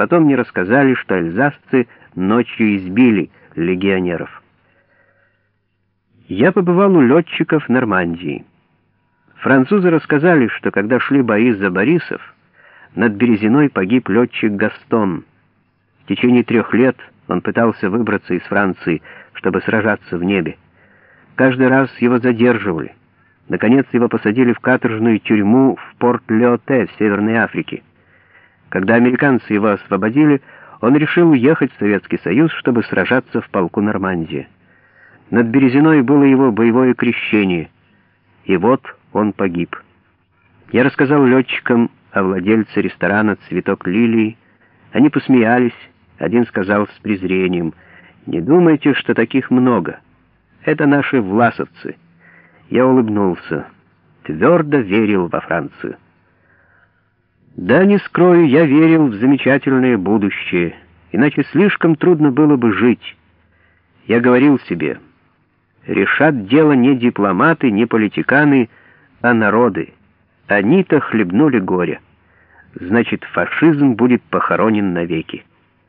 Потом мне рассказали, что эльзасцы ночью избили легионеров. Я побывал у летчиков в Нормандии. Французы рассказали, что когда шли бои за Борисов, над Березиной погиб летчик Гастон. В течение 3 лет он пытался выбраться из Франции, чтобы сражаться в небе. Каждый раз его задерживали. Наконец его посадили в каторжную тюрьму в Порт-Леоте в Северной Африке. Когда американцы его освободили, он решил уехать в Советский Союз, чтобы сражаться в полку Нормандия. Над Березиной было его боевое крещение. И вот он погиб. Я рассказал летчикам о владельце ресторана «Цветок лилии». Они посмеялись. Один сказал с презрением: «Не думайте, что таких много. Это наши власовцы». Я улыбнулся. Твердо верил во Францию. Да, не скрою, я верил в замечательное будущее, иначе слишком трудно было бы жить. Я говорил себе: решат дело не дипломаты, не политиканы, а народы. Они-то хлебнули горя. Значит, фашизм будет похоронен навеки.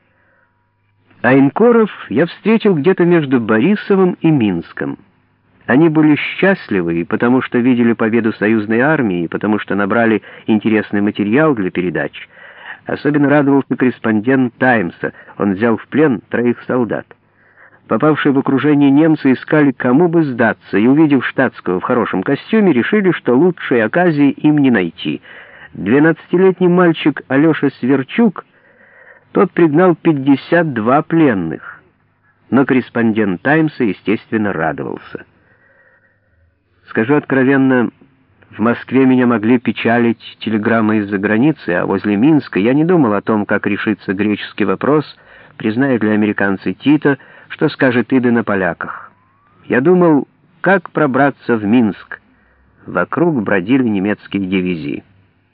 А инкоров я встретил где-то между Борисовым и Минском. Они были счастливы и потому, что видели победу союзной армии, и потому, что набрали интересный материал для передач. Особенно радовался корреспондент «Таймса». Он взял в плен 3 солдат. Попавшие в окружение немцы искали, кому бы сдаться, и, увидев штатского в хорошем костюме, решили, что лучшей оказии им не найти. 12-летний мальчик Алеша Сверчук, тот пригнал 52 пленных. Но корреспондент «Таймса», естественно, радовался. Скажу откровенно, в Москве меня могли печалить телеграммы из-за границы, а возле Минска я не думал о том, как решится греческий вопрос, признает ли американцы Тита, что скажет Ида на поляках. Я думал, как пробраться в Минск. Вокруг бродили немецкие дивизии.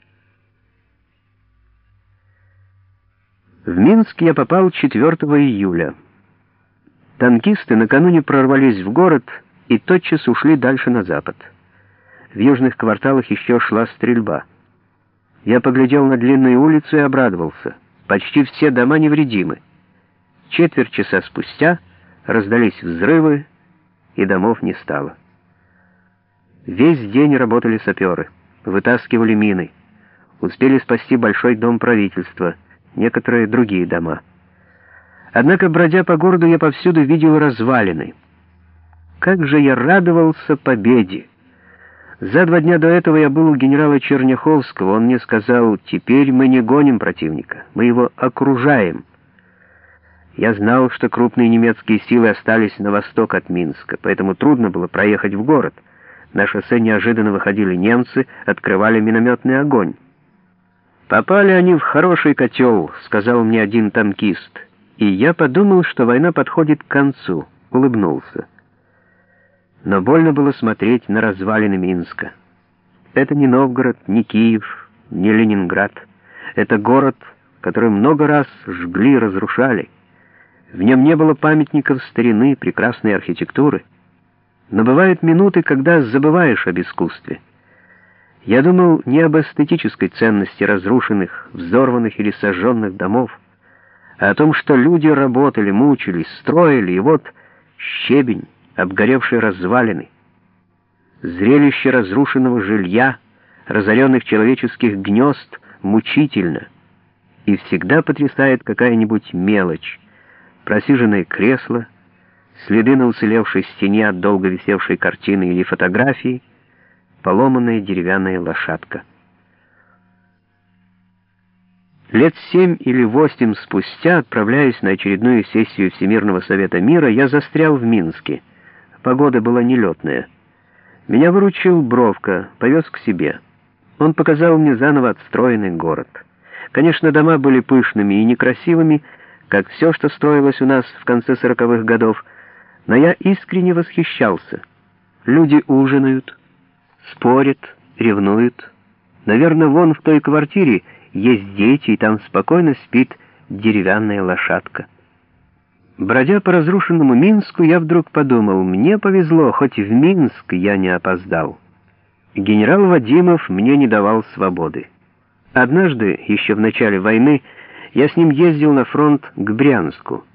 В Минск я попал 4 июля. Танкисты накануне прорвались в город и тотчас ушли дальше на запад. В южных кварталах еще шла стрельба. Я поглядел на длинную улицу и обрадовался. Почти все дома невредимы. Четверть часа спустя раздались взрывы, и домов не стало. Весь день работали саперы, вытаскивали мины. Успели спасти большой дом правительства, некоторые другие дома. Однако, бродя по городу, я повсюду видел развалины. Как же я радовался победе! За 2 дня до этого я был у генерала Черняховского. Он мне сказал: «Теперь мы не гоним противника, мы его окружаем». Я знал, что крупные немецкие силы остались на восток от Минска, поэтому трудно было проехать в город. На шоссе неожиданно выходили немцы, открывали минометный огонь. «Попали они в хороший котел», — сказал мне один танкист. И я подумал, что война подходит к концу, улыбнулся. Но больно было смотреть на развалины Минска. Это не Новгород, не Киев, не Ленинград. Это город, который много раз жгли, разрушали. В нем не было памятников старины, прекрасной архитектуры. Но бывают минуты, когда забываешь об искусстве. Я думал не об эстетической ценности разрушенных, взорванных или сожженных домов, а о том, что люди работали, мучились, строили, и вот щебень, обгоревшие развалины. Зрелище разрушенного жилья, разоренных человеческих гнезд мучительно, и всегда потрясает какая-нибудь мелочь: просиженное кресло, следы на уцелевшей стене от долго висевшей картины или фотографии, поломанная деревянная лошадка. Лет 7 или 8 спустя, отправляясь на очередную сессию Всемирного Совета Мира, я застрял в Минске. Погода была нелетная. Меня выручил Бровко, повез к себе. Он показал мне заново отстроенный город. Конечно, дома были пышными и некрасивыми, как все, что строилось у нас в конце 40-х годов, но я искренне восхищался. Люди ужинают, спорят, ревнуют. Наверное, вон в той квартире есть дети, и там спокойно спит деревянная лошадка. Бродя по разрушенному Минску, я вдруг подумал: мне повезло, хоть в Минск я не опоздал. Генерал Вадимов мне не давал свободы. Однажды, еще в начале войны, Я с ним ездил на фронт к Брянску.